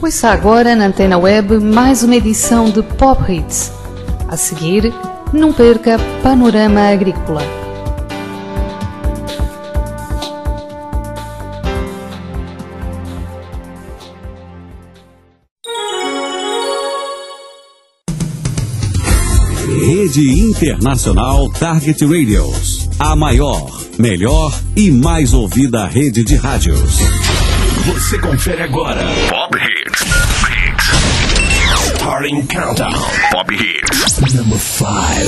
Ouça agora na Antena Web mais uma edição de Pop Hits. A seguir, não perca Panorama Agrícola. Rede Internacional Target Radios. A maior, melhor e mais ouvida rede de rádios. Você confere agora Pop Hits. Starting Countdown. Pop Hits. Number 5.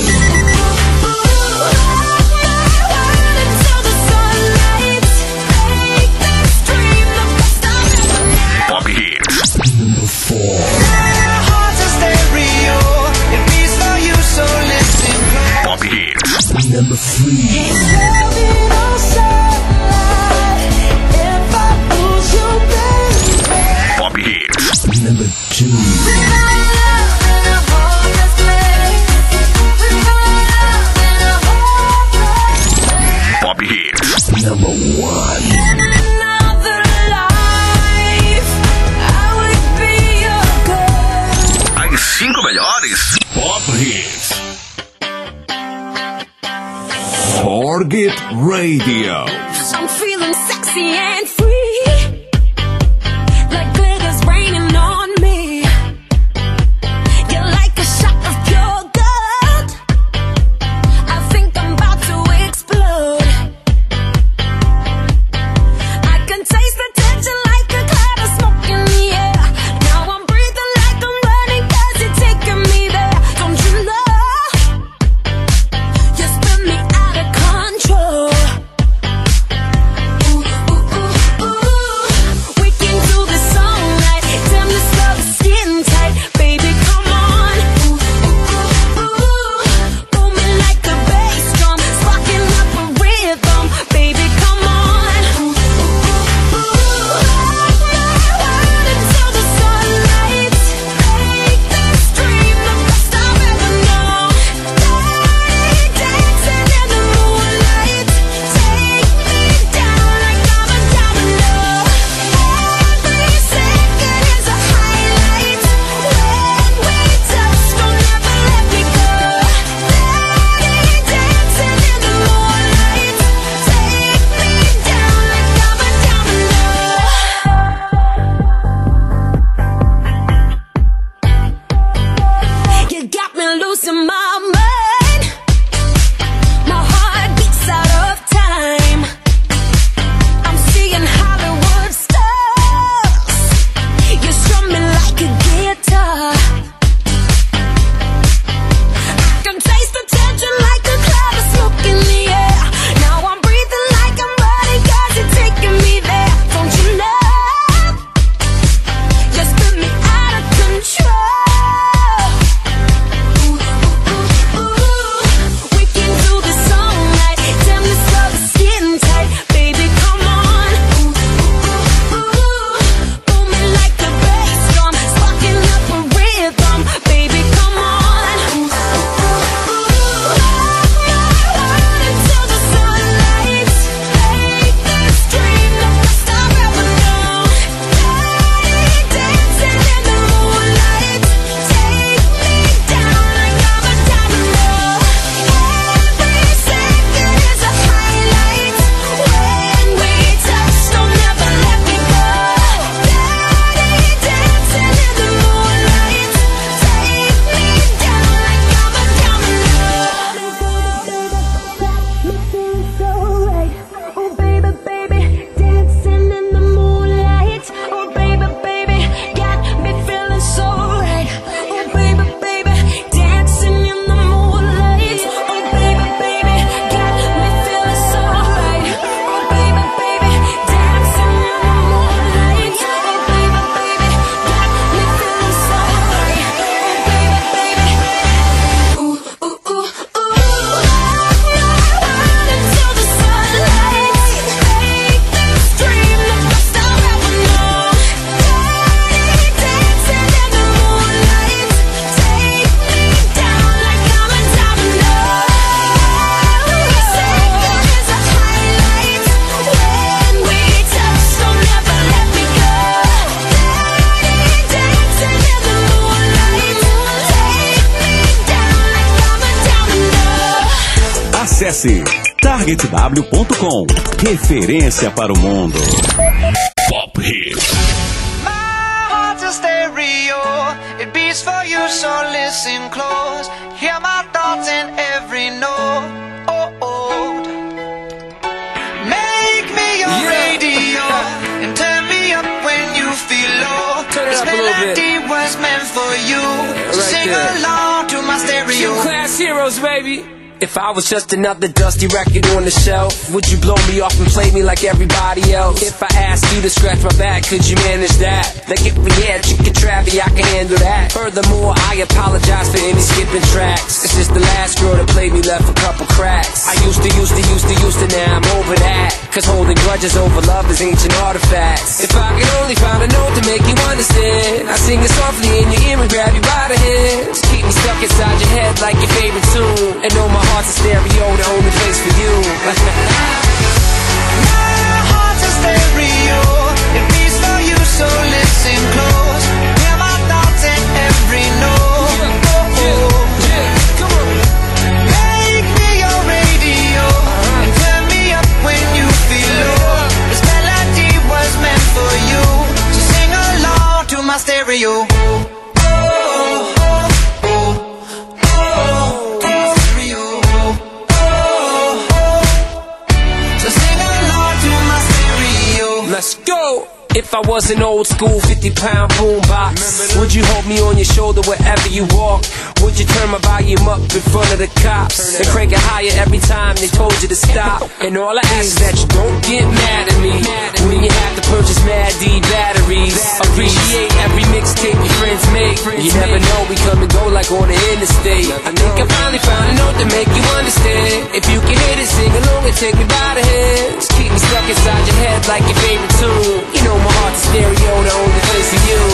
Pop Hits. Number 4. Pop Hits. Number 3. Pop Hits. Number 2. Pop Hits. Number 1. As 5 melhores Pop Hits. Target Radio. I'm feeling sexy and free, like glitter's raining on me. You're like a shot of pure gold. I think I'm about to explode. I can taste the tension like a cloud of smoke in the air. Now I'm breathing like I'm running 'cause you're taking me there. Don't you know? You spin me out of control. Ooh, ooh, ooh, ooh. Acesse targetw.com. Referência para o mundo. Pop Hits. My heart's a stereo. It beats for you, so listen close. Hear my thoughts in every note. Oh, oh. Make me your radio and turn me up when you feel low. This melody was meant for you. So sing along to my stereo. Gym Class Heroes, baby. If I was just another dusty record on the shelf, would you blow me off and play me like everybody else? If I asked you to scratch my back, could you manage that? Like if we had chicken trappy, I can handle that. Furthermore, I apologize for any skipping tracks. It's just the last girl that played me left a couple cracks. I used to, now I'm over that. Cause holding grudges over love is ancient artifacts. If I could only find a note to make you understand, I sing it softly in your ear and grab you by the hands. Keep me stuck inside your head like your favorite tune. And know my heart's a stereo, the only place for you. My heart's a stereo. It beats for you, so listen close. Hear my thoughts in every note. Oh, oh. Come on. Make me your radio and turn me up when you feel low. This melody was meant for you, so sing along to my stereo. Let's go! If I was an old school 50-pound boombox, would you hold me on your shoulder wherever you walk? Would you turn my volume up in front of the cops and crank it higher every time they told you to stop? And all I ask is that you don't get mad at me when you have to purchase Mad D batteries. Appreciate every mixtape your friends make. You never know, we come and go like on the interstate. I think I finally found a note to make you understand. If you can hit it, sing along and take me by the hands. Keep me stuck inside your head like your favorite tune. You know my heart's a stereo, the only place for you.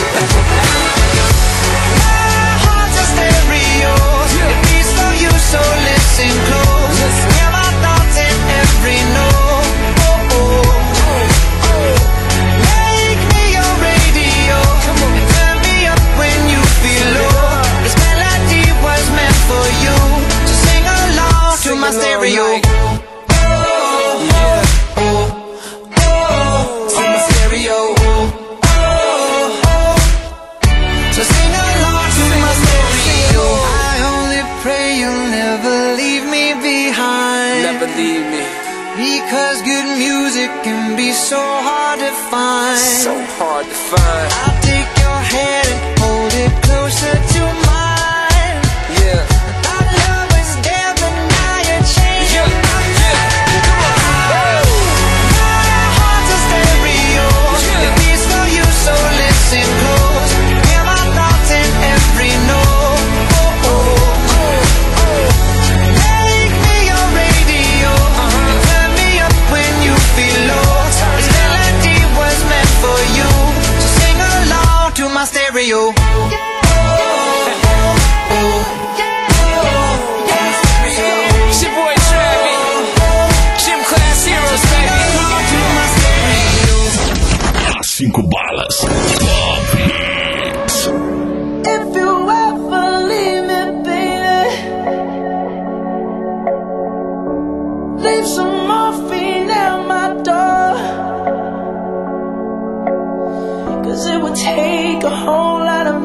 My heart's a stereo. It beats for you, so listen close. Hear my thoughts in every note. Oh, oh. Make me your radio and turn me up when you feel low. This melody was meant for you, so sing along to my stereo. Because good music can be so hard to find. So hard to find. I'll take your hand and hold it closer to mine. Yeah. Our love was there, but now you're changing my mind. My heart's a stereo. It beats for you, so listen close. Hear my thoughts in every note. Oh, oh, oh. Make me your radio and turn me up when you feel low. This melody was meant for you, so sing along to my stereo. It's your boy Travis. Gym Class Heroes, baby. As 5 balas. Pop Hits. If you ever leave me, baby, leave some morphine at my door. 'Cause it would take a whole lot of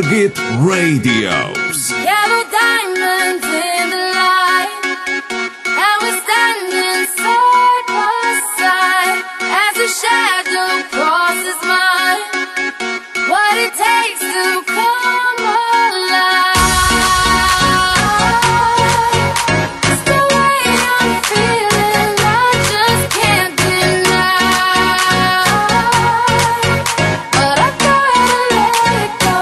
Target Radios. Yellow diamonds in the light, and we're standing side by side as a shadow crosses mine. What it takes to come alive. It's the way I'm feeling, I just can't deny. But I gotta let it go.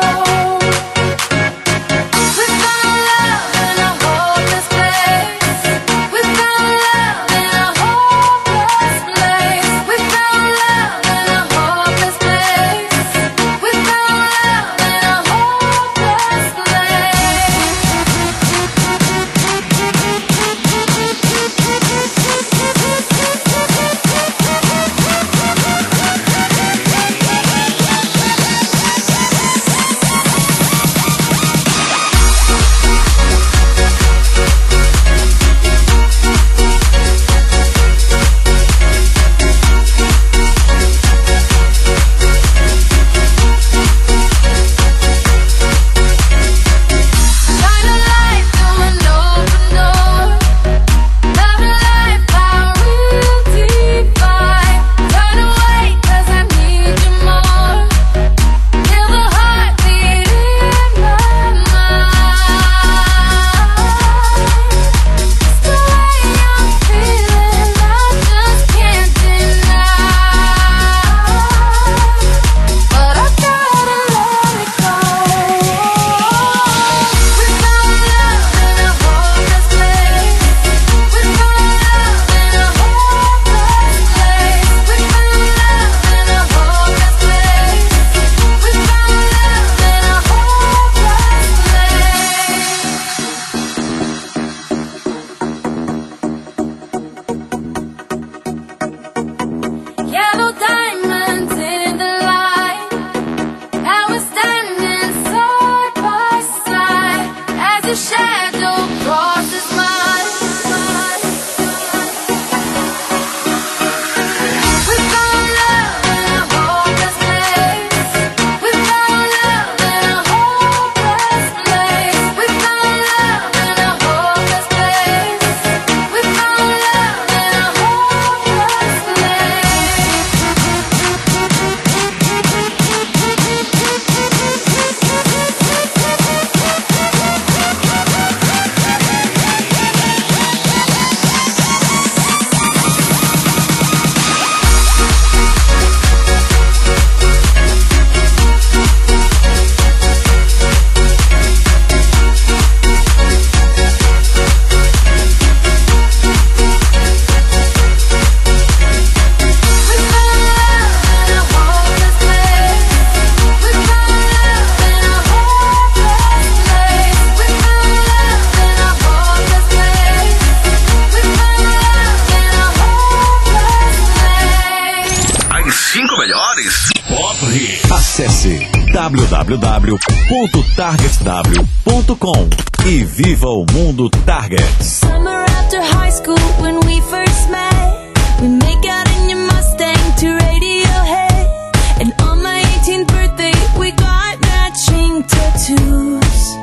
We found love in a hopeless place. We found love in a hopeless place. We found love in a hopeless place. We found love in a hopeless place. Shine a light through an open door. Love and life, our real divide. Turn away 'cause I need you more. Feel the heartbeat in my mind. It's the way I'm feeling, I just can't deny. But I gotta let it go. We found love in a hopeless place. We found love in a hopeless place. We found love in a hopeless place. We found love in a hopeless place. Yellow diamonds in the light, and we're standing side by side as a shadow crosses mine. We found love in a hopeless place. We found love in a hopeless place. We found love in a hopeless place. We found love in a hopeless As 5 melhores Pop Hits. Acesse www.targetw.com e viva o mundo Target. Summer after high school when we first met, we make out in your Mustang to Radiohead. And on my 18th birthday we got matching tattoos.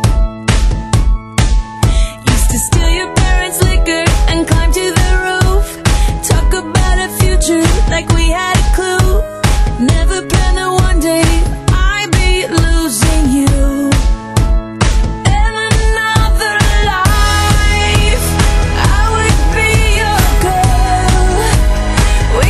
Used to steal your parents' liquor and climb to the roof. Talk about a future like we had a clue. Never planned that one day I'd be losing you. In another life, I would be your girl. We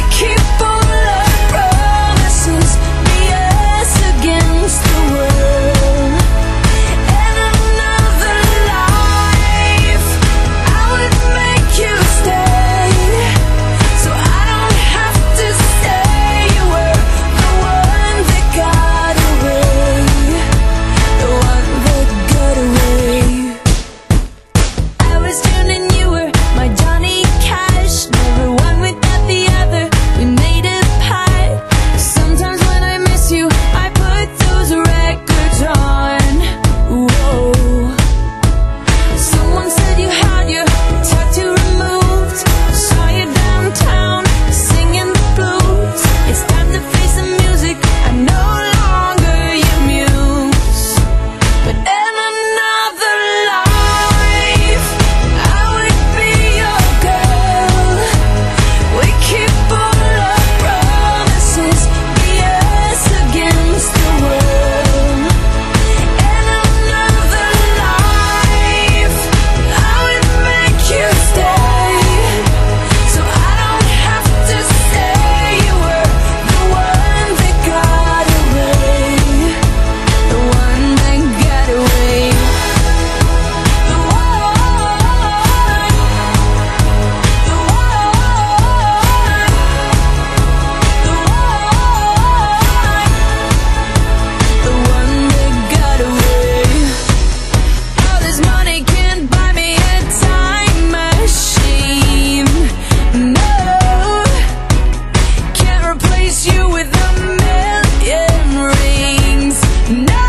replace you with a million rings. No,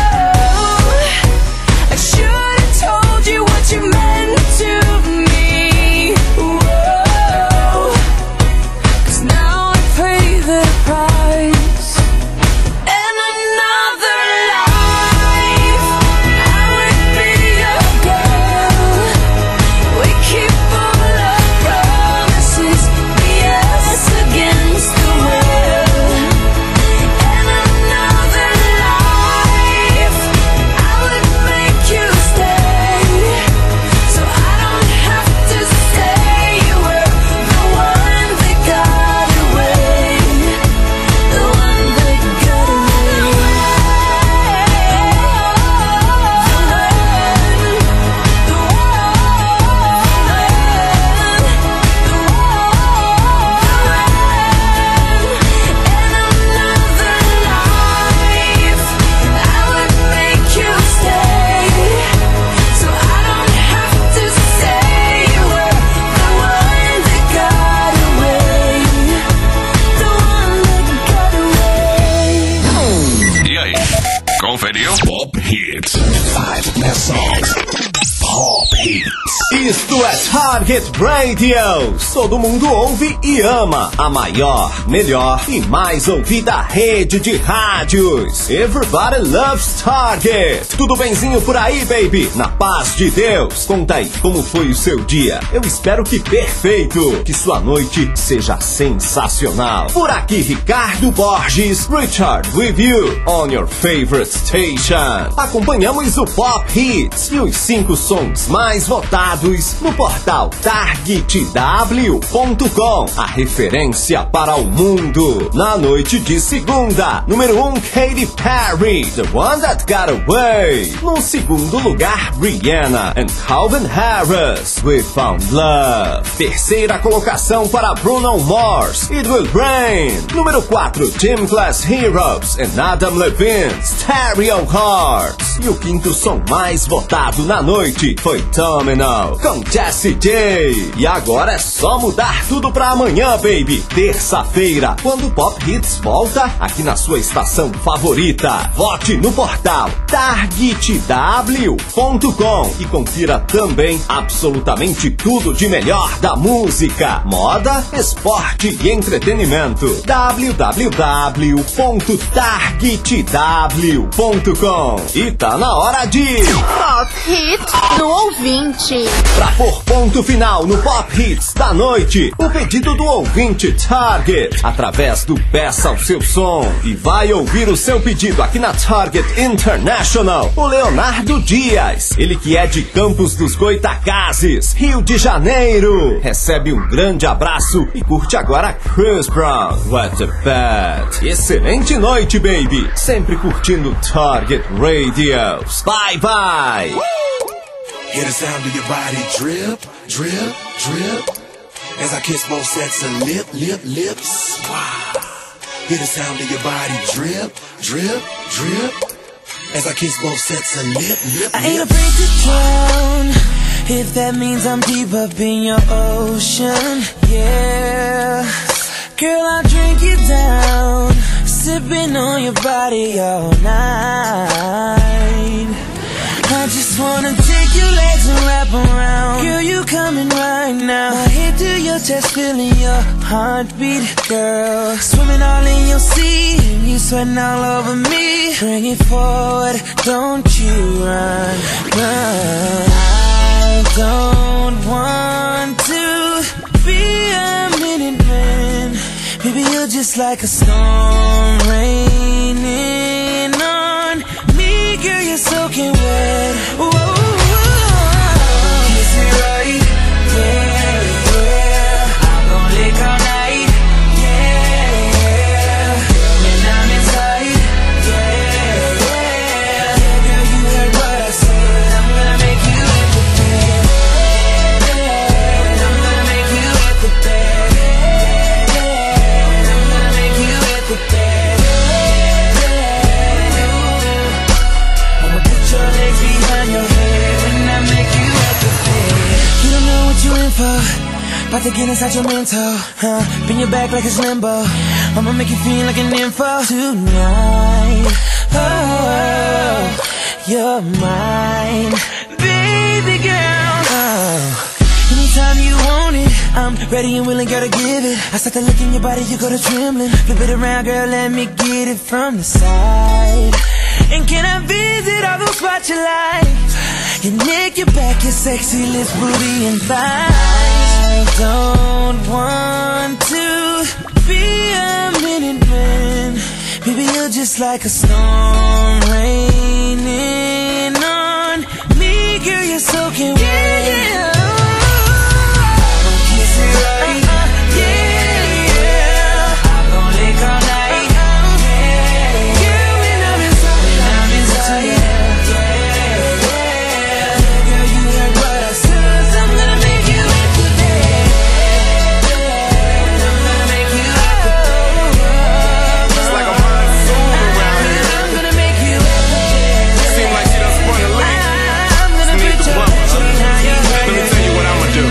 I should have told you what you meant to me. Whoa, 'cause now I pay the price. In another life, I would be your girl. We keep all our promises, yes against the will. In another life, I would make you stay, so I don't have to say you were the one that got away, the one that got away. E aí, conferiu? Pop Hits. 5 best songs. Pop Hits. Isto é Target Radio. Todo mundo ouve e ama a maior, melhor e mais ouvida rede de rádios. Everybody loves Target. Tudo benzinho por aí, baby? Na paz de Deus. Conta aí, como foi o seu dia? Eu espero que perfeito. Que sua noite seja sensacional. Por aqui, Ricardo Borges, Richard with you on your favorite station. Acompanhamos o Pop Hits e os 5 sons mais votados no portal targetw.com, a referência para o mundo. Na noite de segunda, número 1, Katy Perry, The One That Got Away. No segundo lugar, Rihanna and Calvin Harris, We Found Love. Terceira colocação para Bruno Mars, It Will Rain. Número 4, Gym Class Heroes and Adam Levine, Stereo Hearts. E o quinto som mais votado na noite foi Terminal, com Jessie J. E agora é só mudar tudo pra amanhã, baby. Terça-feira, quando o Pop Hits volta aqui na sua estação favorita. Vote no portal targetw.com e confira também absolutamente tudo de melhor da música, moda, esporte e entretenimento. www.targetw.com. E tá na hora de Pop Hits do ouvinte. Pra pôr ponto final no Pop Hits da noite, o pedido do ouvinte Target, através do Peça o Seu Som. E vai ouvir o seu pedido aqui na Target International, o Leonardo Dias. Ele que é de Campos dos Goitacazes, Rio de Janeiro. Recebe um grande abraço e curte agora Chris Brown, What a Bad. Excelente noite, baby. Sempre curtindo Target Radios. Bye, bye. Hear the sound of your body drip, drip, drip. As I kiss both sets of lips. Wow. Hear the sound of your body drip, drip, drip. As I kiss both sets of lips. I ain't afraid to drown, if that means I'm deep up in your ocean, yeah. Girl, I'll drink you down, sipping on your body all night. I just wanna take your legs and wrap around. Girl, you coming right now. My head to your chest, feeling your heartbeat, girl. Swimming all in your sea, and you sweating all over me. Bring it forward, don't you run, run. I don't want to be a minute man. Baby, you're just like a storm raining on me. Girl, you're soaking wet. Whoa, whoa. Kiss me right, yeah, yeah. I'm gon' lick all night, yeah. When I'm inside, yeah, yeah. Girl, you heard what I said. I'm gonna make you wet the bed. I'm gonna make you wet the bed. I'm gonna make you wet the bed. I'ma put your legs behind your head when I make you wet the bed. You don't know what you're in for. About to get inside your mental, huh? Bend your back like it's limbo. I'ma make you feel like an info tonight. Oh, you're mine, baby girl. Oh, anytime you want it, I'm ready and willing, gotta give it. I start to look in your body, you go to trembling. Flip it around, girl, let me get it from the side. And can I visit all those spots you like? Your neck, your back, your sexy lips, booty and thighs. I don't want to be a minute man. Baby, you're just like a storm raining on me. Girl, you're soaking wet. Yeah. Kiss it right. Yeah, yeah. I'm gonna lick all night. Yeah, yeah. When I'm inside, yeah, yeah. Girl, you heard what I said. I'm gonna make you wet today. I'm gonna make you wet today. It's like a monsoon around here. I'm gonna make you wet today. Seem like she done spun a leak. Just need the bump. Let me tell you what I'ma do.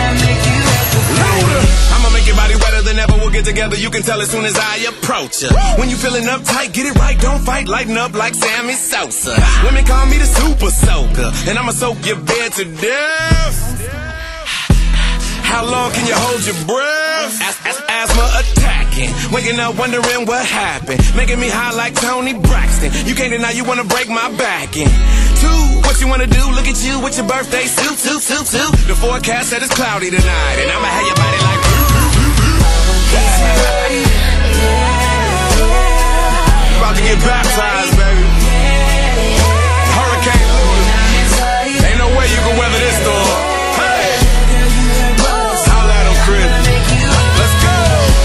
I'ma make your body wetter than ever. We'll get together, you can tell as soon as I approach ya. When you feeling uptight, get it right, don't fight. Lighten up like Sammy Sosa. Women call me the super soaker, and I'ma soak your bed to death. How long can you hold your breath? Asthma attacking, waking up wondering what happened. Making me high like Tony Braxton. You can't deny you wanna break my back in. 2, what you wanna do? Look at you with your birthday suit. The forecast said it's cloudy tonight, and I'ma have your body like about to get baptized, baby. Hurricane Luna. Ain't no way you can weather this storm. Hey, holla at him, Chris. Let's go.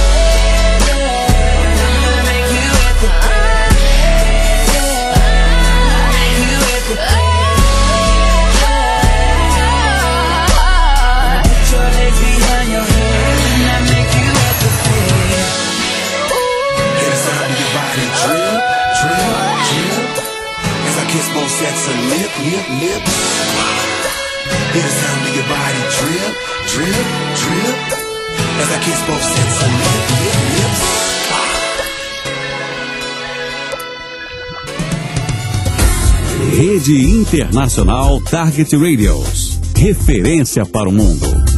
Put your legs behind your head and I make you at the bed. Hear the sound of your body drip, drip, drip. As I kiss both sets of lips. Hear the sound of your body drip, drip, drip. As I kiss both sets of lips. Rede Internacional Target Radios. Referência para o mundo.